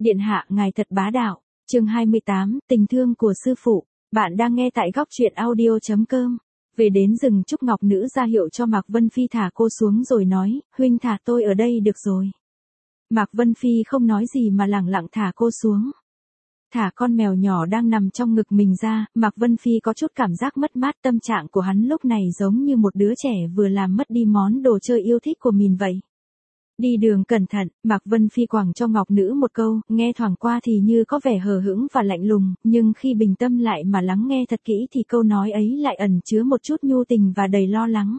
Điện hạ, ngài thật bá đạo. Chương 28, tình thương của sư phụ. Bạn đang nghe tại góc truyện audio.com. Về đến rừng Trúc Ngọc Nữ ra hiệu cho Mạc Vân Phi thả cô xuống rồi nói, huynh thả tôi ở đây được rồi. Mạc Vân Phi không nói gì mà lẳng lặng thả cô xuống. Thả con mèo nhỏ đang nằm trong ngực mình ra, Mạc Vân Phi có chút cảm giác mất mát. Tâm trạng của hắn lúc này giống như một đứa trẻ vừa làm mất đi món đồ chơi yêu thích của mình vậy. Đi đường cẩn thận, Mạc Vân Phi quẳng cho Ngọc Nữ một câu, nghe thoảng qua thì như có vẻ hờ hững và lạnh lùng, nhưng khi bình tâm lại mà lắng nghe thật kỹ thì câu nói ấy lại ẩn chứa một chút nhu tình và đầy lo lắng.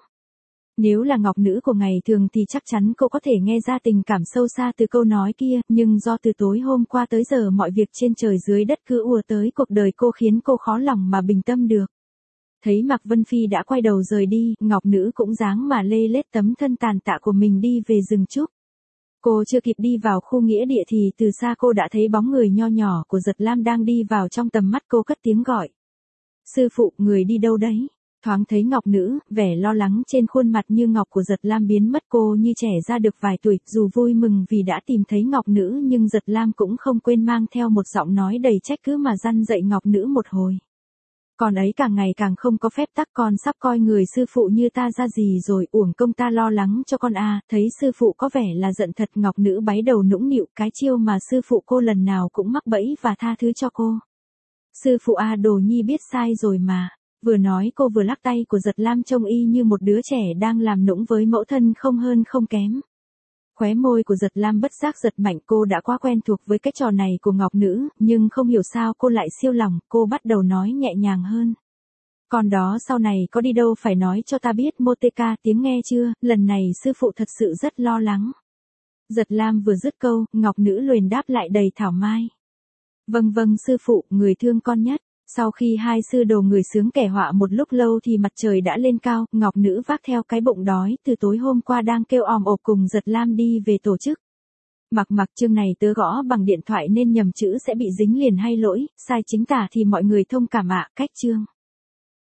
Nếu là Ngọc Nữ của ngày thường thì chắc chắn cô có thể nghe ra tình cảm sâu xa từ câu nói kia, nhưng do từ tối hôm qua tới giờ mọi việc trên trời dưới đất cứ ùa tới cuộc đời cô khiến cô khó lòng mà bình tâm được. Thấy Mạc Vân Phi đã quay đầu rời đi, Ngọc Nữ cũng dáng mà lê lết tấm thân tàn tạ của mình đi về rừng trúc. Cô chưa kịp đi vào khu nghĩa địa thì từ xa cô đã thấy bóng người nho nhỏ của Giật Lam đang đi vào trong tầm mắt cô, cất tiếng gọi. Sư phụ, người đi đâu đấy? Thoáng thấy Ngọc Nữ, vẻ lo lắng trên khuôn mặt như ngọc của Giật Lam biến mất, cô như trẻ ra được vài tuổi, dù vui mừng vì đã tìm thấy Ngọc Nữ nhưng Giật Lam cũng không quên mang theo một giọng nói đầy trách cứ mà răn dạy Ngọc Nữ một hồi. Con ấy càng ngày càng không có phép tắc, con sắp coi người sư phụ như ta ra gì rồi, uổng công ta lo lắng cho con à. Thấy sư phụ có vẻ là giận thật, Ngọc Nữ bái đầu nũng nịu, cái chiêu mà sư phụ cô lần nào cũng mắc bẫy và tha thứ cho cô. Sư phụ à, đồ nhi biết sai rồi mà. Vừa nói cô vừa lắc tay của Giật Lam trông y như một đứa trẻ đang làm nũng với mẫu thân không hơn không kém. Khóe môi của Giật Lam bất giác giật mạnh, cô đã quá quen thuộc với cái trò này của Ngọc Nữ, nhưng không hiểu sao cô lại siêu lòng, cô bắt đầu nói nhẹ nhàng hơn. Còn đó sau này có đi đâu phải nói cho ta biết, Moteka, tiếng nghe chưa, lần này sư phụ thật sự rất lo lắng. Giật Lam vừa dứt câu, Ngọc Nữ liền đáp lại đầy thảo mai. Vâng vâng sư phụ, người thương con nhất. Sau khi hai sư đồ người sướng kẻ họa một lúc lâu thì mặt trời đã lên cao, Ngọc Nữ vác theo cái bụng đói từ tối hôm qua đang kêu òm ộp cùng Giật Lam đi về tổ chức. Mặc chương này tớ gõ bằng điện thoại nên nhầm chữ sẽ bị dính liền hay lỗi, sai chính tả thì mọi người thông cảm ạ. Cách chương.